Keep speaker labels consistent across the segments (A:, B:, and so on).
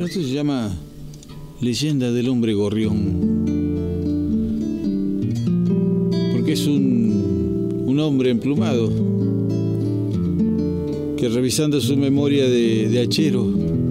A: esto se llama Leyenda del Hombre Gorrión. Porque es un hombre emplumado que, revisando su memoria de hachero,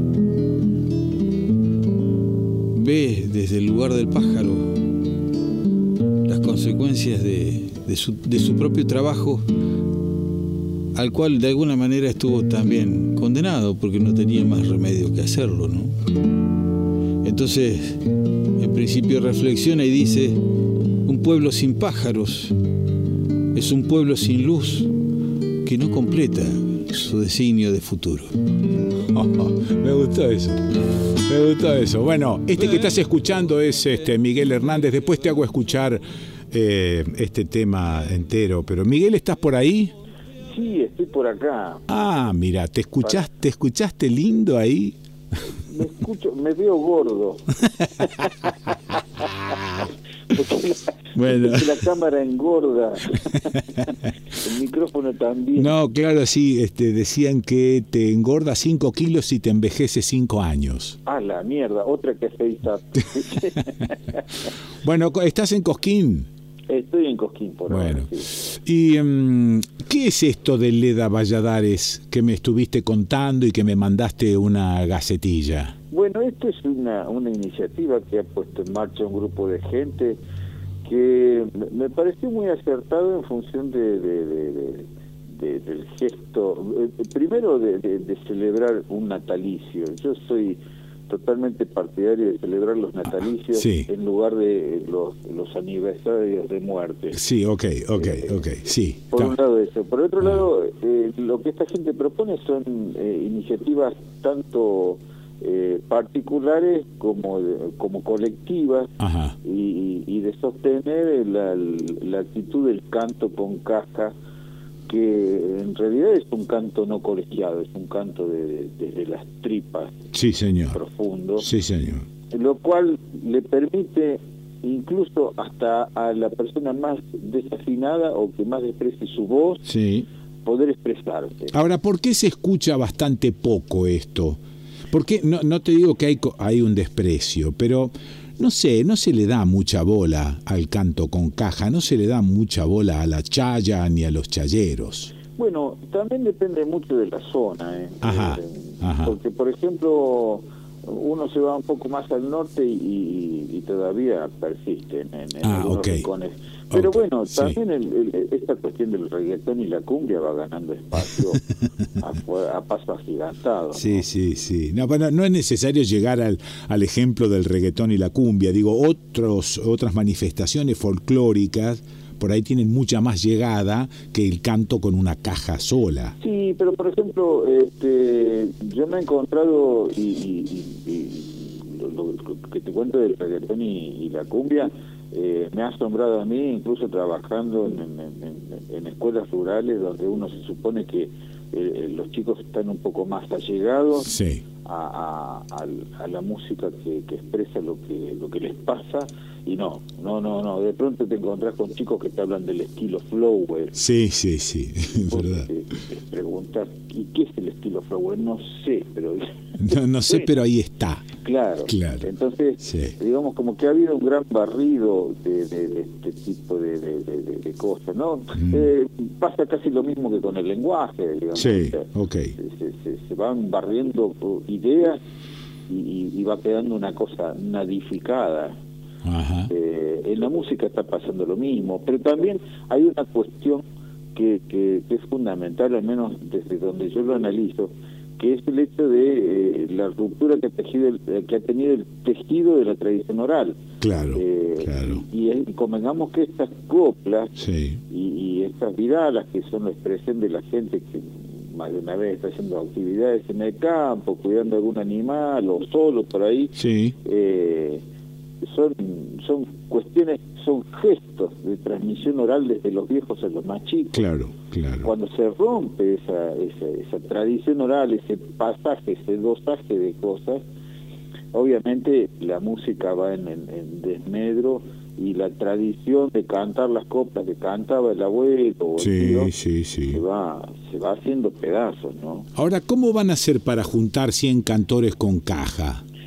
A: ve desde el lugar del pájaro las consecuencias de su propio trabajo, al cual de alguna manera estuvo también condenado porque no tenía más remedio que hacerlo, ¿no? Entonces, en principio reflexiona y dice: un pueblo sin pájaros es un pueblo sin luz que no completa su designio de futuro.
B: Me gustó eso. Bueno, que estás escuchando es Miguel Hernández. Después te hago escuchar este tema entero. Pero Miguel, ¿estás por ahí?
C: Sí, estoy por acá.
B: Ah, mira, ¿te escuchaste lindo ahí?
C: Me veo gordo. Porque la cámara engorda. El micrófono también.
B: No, claro, sí, decían que te engorda 5 kilos y te envejece 5 años.
C: Ah, la mierda, otra que FaceTime.
B: Bueno, ¿estás en Cosquín?
C: Estoy en Cosquín por ahora. Sí.
B: ¿Y qué es esto de Leda Valladares que me estuviste contando y que me mandaste una gacetilla?
C: Bueno, esto es una iniciativa que ha puesto en marcha un grupo de gente que me pareció muy acertado en función del gesto, primero de celebrar un natalicio. Yo soy totalmente partidario de celebrar los natalicios, sí, en lugar de los aniversarios de muerte.
B: Sí, ok, sí.
C: Por un lado eso. Por otro lado, lo que esta gente propone son iniciativas tanto particulares como colectivas. Ajá. Y de sostener la actitud del canto con caja, que en realidad es un canto no colegiado, es un canto desde las tripas.
B: Sí, señor.
C: Profundo.
B: Sí, señor.
C: Lo cual le permite incluso hasta a la persona más desafinada o que más desprecie su voz, sí, poder expresarse.
B: Ahora, ¿por qué se escucha bastante poco esto? Porque no te digo que hay un desprecio, pero no sé, no se le da mucha bola al canto con caja, no se le da mucha bola a la chaya ni a los chayeros.
C: Bueno, también depende mucho de la zona, ¿eh?
B: Ajá.
C: Porque, por ejemplo, uno se va un poco más al norte y todavía persisten en algunos rincones. Pero bueno, también sí, esta cuestión del reggaetón y la cumbia va ganando espacio a paso agigantado, ¿no?
B: Sí. No, bueno, no es necesario llegar al ejemplo del reggaetón y la cumbia. Digo, otras manifestaciones folclóricas por ahí tienen mucha más llegada que el canto con una caja sola.
C: Sí, pero por ejemplo, yo me he encontrado y lo que te cuento del reggaetón y la cumbia, me ha asombrado a mí, incluso trabajando en escuelas rurales donde uno se supone que los chicos están un poco más allegados, sí, a la música que expresa lo que les pasa. Y no, de pronto te encontrás con chicos que te hablan del estilo flower.
B: Sí, es verdad.
C: Te preguntas, ¿y qué es el estilo flower? No sé, pero...
B: No sé, pero ahí está.
C: Claro. Entonces, sí, digamos, como que ha habido un gran barrido de este tipo de cosas, ¿no? Pasa casi lo mismo que con el lenguaje, digamos.
B: Sí,
C: se van barriendo ideas y va quedando una cosa nadificada.
B: Ajá.
C: En la música está pasando lo mismo, pero también hay una cuestión que es fundamental, al menos desde donde yo lo analizo, que es el hecho de la ruptura que ha tenido el tejido de la tradición oral.
B: Claro.
C: Y convengamos que estas coplas,
B: sí,
C: y estas viralas, que son la expresión de la gente que más de una vez está haciendo actividades en el campo, cuidando algún animal o solo por ahí,
B: sí,
C: son cuestiones, son gestos de transmisión oral desde los viejos a los más chicos.
B: Claro.
C: Cuando se rompe esa tradición oral, ese pasaje, ese dosaje de cosas, obviamente la música va en desmedro, y la tradición de cantar las coplas que cantaba el abuelo o el tío, se va haciendo pedazos, ¿no?
B: Ahora, ¿cómo van a hacer para juntar 100 cantores con caja?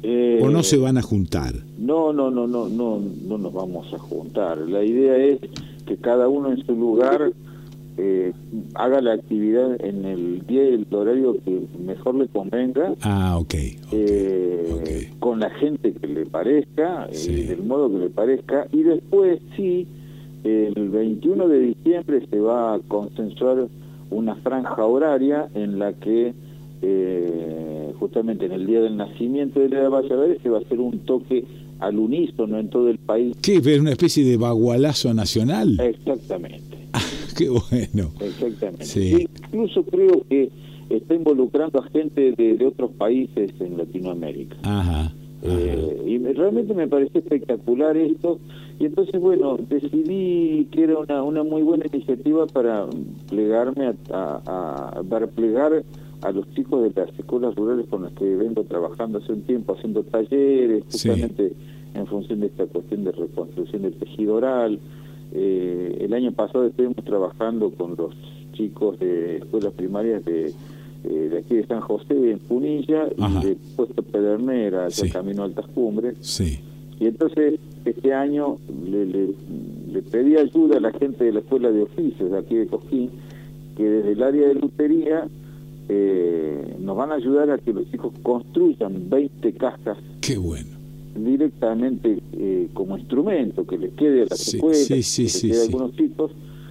B: ¿O no se van a juntar?
C: No nos vamos a juntar. La idea es que cada uno en su lugar haga la actividad en el día y el horario que mejor le convenga.
B: Okay.
C: Con la gente que le parezca,
B: Sí.
C: del modo que le parezca, y después sí, el 21 de diciembre se va a consensuar una franja horaria en la que justamente en el día del nacimiento de Leda Valladares se va a hacer un toque al unísono en todo el país.
B: ¿Qué? ¿Es una especie de bagualazo nacional?
C: Exactamente.
B: Qué bueno.
C: Exactamente.
B: Sí.
C: Incluso creo que está involucrando a gente de otros países en Latinoamérica.
B: Ajá.
C: Y realmente me pareció espectacular esto, y entonces bueno, decidí que era una muy buena iniciativa para plegarme para plegar a los chicos de las escuelas rurales con las que vengo trabajando hace un tiempo, haciendo talleres, justamente en función de esta cuestión de reconstrucción del tejido oral. El año pasado estuvimos trabajando con los chicos de escuelas primarias de aquí de San José, en Punilla, y de Puesto Pedernera, hacia el camino a Altas Cumbres.
B: Sí.
C: Y entonces este año le pedí ayuda a la gente de la Escuela de Oficios de aquí de Cosquín, que desde el área de lutería nos van a ayudar a que los chicos construyan 20 cajas.
B: Qué bueno.
C: Directamente como instrumento que les quede a las escuelas, que les quede a algunos chicos,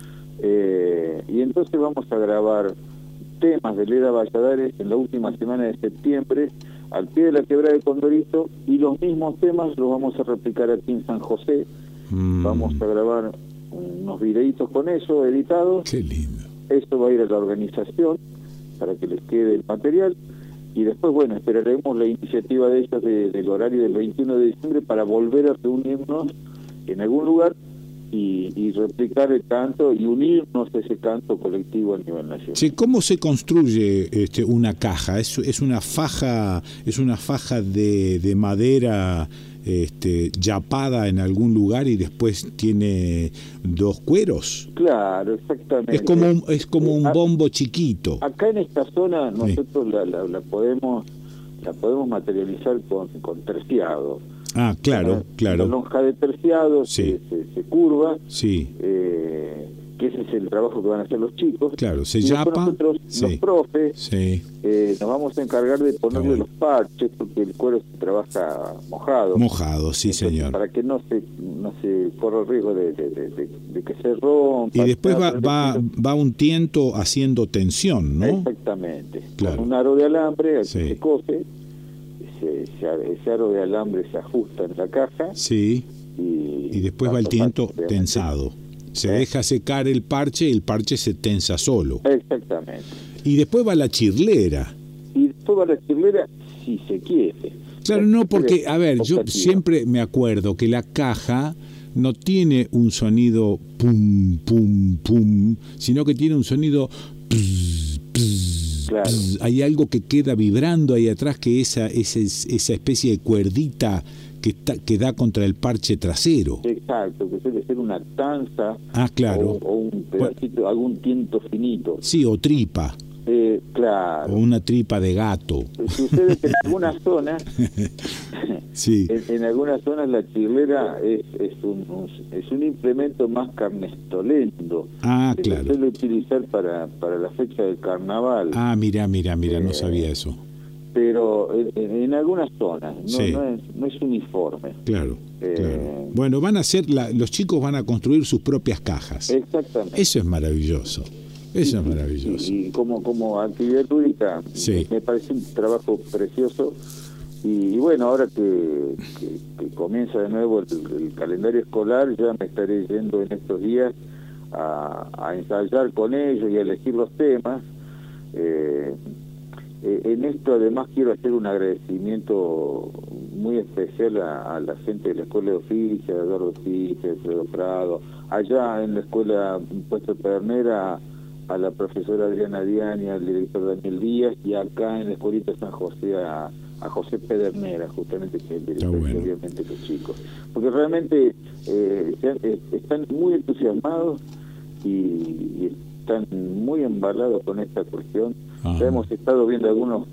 C: y entonces vamos a grabar temas de Leda Valladares en la última semana de septiembre al pie de la quebrada de Condorito, y los mismos temas los vamos a replicar aquí en San José. Vamos a grabar unos videitos con eso editados.
B: Qué lindo.
C: Eso va a ir a la organización para que les quede el material, y después, bueno, esperaremos la iniciativa de ellos del horario del 21 de diciembre para volver a reunirnos en algún lugar y replicar el canto y unirnos a ese canto colectivo a nivel nacional.
B: Sí, ¿cómo se construye una caja? ¿Es una faja de madera yapada en algún lugar y después tiene dos cueros?
C: Claro, exactamente.
B: Es como un bombo chiquito.
C: Acá en esta zona nosotros la podemos materializar con terciado.
B: Ah, claro.
C: La lonja de terciado se curva,
B: sí.
C: Que ese es el trabajo que van a hacer los chicos.
B: Claro, se
C: y
B: yapa.
C: Nosotros, los profes, nos vamos a encargar de ponerle los parches, porque el cuero se trabaja mojado.
B: Mojado, sí. Entonces, señor.
C: Para que no se corra el riesgo de que se rompa.
B: Y después va un tiento haciendo tensión, ¿no?
C: Exactamente.
B: Claro.
C: Con un aro de alambre al que se cose. Ese aro de alambre se ajusta en la caja.
B: Sí. Y después va el tiento tensado. Se deja secar el parche se tensa solo.
C: Exactamente.
B: Y después va la chirlera.
C: Y después va la chirlera si se quiere.
B: Claro, no, porque, a ver, yo siempre me acuerdo que la caja no tiene un sonido pum, pum, pum, sino que tiene un sonido pss, pss,
C: claro.
B: Pss. Hay algo que queda vibrando ahí atrás, que esa especie de cuerdita que da contra el parche trasero.
C: Exacto, que suele ser una tanza.
B: Claro.
C: O un pedacito, algún tiento finito.
B: Sí, o tripa.
C: Claro.
B: O una tripa de gato.
C: Sucede que en algunas zonas,
B: sí.
C: en algunas zonas la chirlera es un implemento más carnestolento.
B: Claro.
C: Se suele utilizar para la fecha del carnaval.
B: Mira, no sabía eso.
C: Pero en algunas zonas no es uniforme.
B: Claro. Bueno, los chicos van a construir sus propias cajas.
C: Exactamente.
B: Eso es maravilloso.
C: Y como actividad lúdica me parece un trabajo precioso. Y bueno, ahora que comienza de nuevo el calendario escolar, ya me estaré yendo en estos días a ensayar con ellos y a elegir los temas. En esto además quiero hacer un agradecimiento muy especial a la gente de la Escuela de Oficios, a Eduardo Oficios, Alfredo Prado, allá en la Escuela Puesto Pedernera, a la profesora Adriana Diani, al director Daniel Díaz, y acá en la Escuelita San José a José Pedernera, justamente, que es el director, obviamente los chicos. Porque realmente están muy entusiasmados y están muy embalados con esta cuestión. Ya hemos estado viendo algunos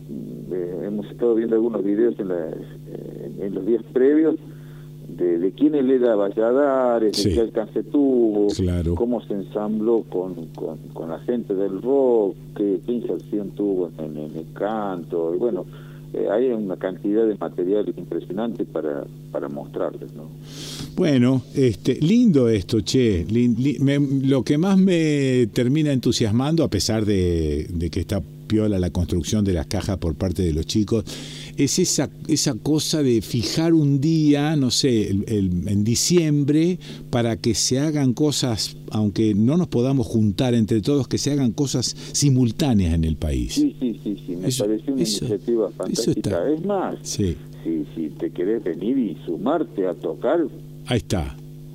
C: videos en los días previos de quién le da Valladares,
B: sí,
C: de qué alcance tuvo,
B: claro,
C: cómo se ensambló con la gente del rock, qué inserción tuvo en el canto, y bueno, hay una cantidad de material impresionante para mostrarles, ¿no?
B: Bueno, lindo esto, che. Lo que más me termina entusiasmando, a pesar de que está piola la construcción de las cajas por parte de los chicos, es esa cosa de fijar un día, no sé, en diciembre, para que se hagan cosas, aunque no nos podamos juntar entre todos, que se hagan cosas simultáneas en el país.
C: Sí, me pareció una iniciativa fantástica. Es más,
B: sí,
C: si te querés venir y sumarte a tocar,
B: ahí está.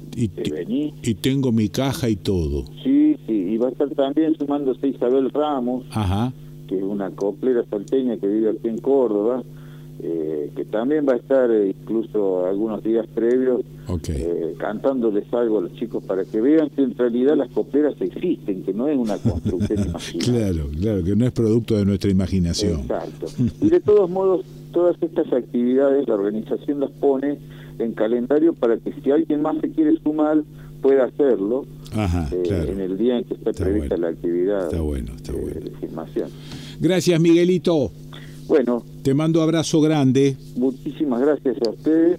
B: Y tengo mi caja y todo.
C: Sí, y va a estar también sumándose Isabel Ramos,
B: ajá,
C: que es una coplera salteña que vive aquí en Córdoba, que también va a estar incluso algunos días previos,
B: okay,
C: cantándoles algo a los chicos para que vean que en realidad las copleras existen, que no es una construcción imaginaria.
B: Claro, que no es producto de nuestra imaginación.
C: Exacto. Y de todos modos, todas estas actividades la organización las pone en calendario para que si alguien más se quiere sumar pueda hacerlo.
B: Ajá, claro,
C: en el día en que está prevista la actividad.
B: Está bueno.
C: De filmación.
B: Gracias, Miguelito.
C: Bueno,
B: te mando abrazo grande.
C: Muchísimas gracias a ustedes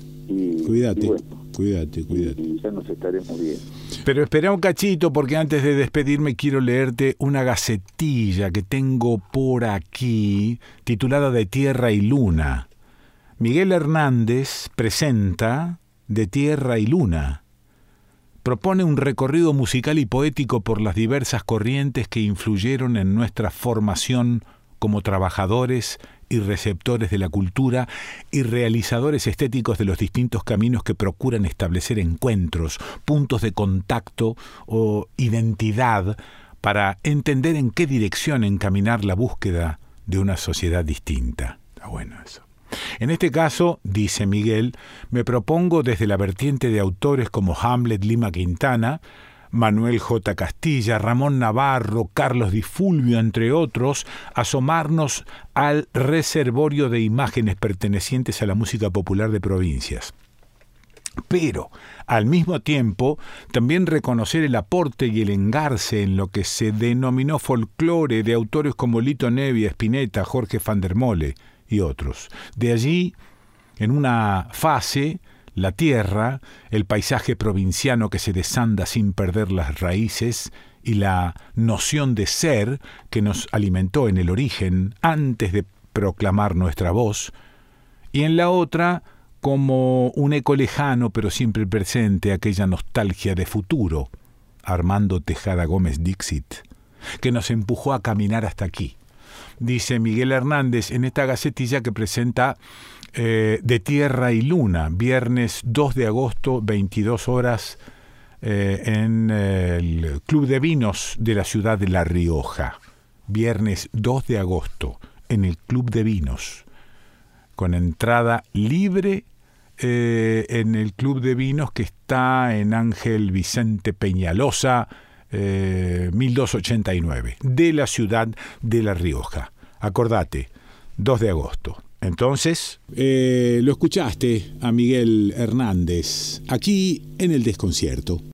C: y
B: cuídate,
C: y bueno,
B: cuídate.
C: Y ya nos estaremos viendo.
B: Pero espera un cachito, porque antes de despedirme quiero leerte una gacetilla que tengo por aquí, titulada De Tierra y Luna. Miguel Hernández presenta De Tierra y Luna. Propone un recorrido musical y poético por las diversas corrientes que influyeron en nuestra formación como trabajadores y receptores de la cultura y realizadores estéticos de los distintos caminos que procuran establecer encuentros, puntos de contacto o identidad para entender en qué dirección encaminar la búsqueda de una sociedad distinta. Está bueno eso. En este caso, dice Miguel, me propongo desde la vertiente de autores como Hamlet Lima Quintana, Manuel J. Castilla, Ramón Navarro, Carlos Di Fulvio, entre otros, asomarnos al reservorio de imágenes pertenecientes a la música popular de provincias. Pero, al mismo tiempo, también reconocer el aporte y el engarce en lo que se denominó folclore de autores como Lito Nevia, Spinetta, Jorge van der Mole y otros. De allí, en una fase, la tierra, el paisaje provinciano que se desanda sin perder las raíces y la noción de ser que nos alimentó en el origen antes de proclamar nuestra voz, y en la otra, como un eco lejano pero siempre presente, aquella nostalgia de futuro, Armando Tejada Gómez Dixit, que nos empujó a caminar hasta aquí. Dice Miguel Hernández en esta gacetilla que presenta De Tierra y Luna, viernes 2 de agosto, 22 horas, en el Club de Vinos de la ciudad de La Rioja. Viernes 2 de agosto, en el Club de Vinos, con entrada libre en el Club de Vinos que está en Ángel Vicente Peñalosa, 1289, de la ciudad de La Rioja. Acordate, 2 de agosto. Entonces, lo escuchaste a Miguel Hernández, aquí en El Desconcierto.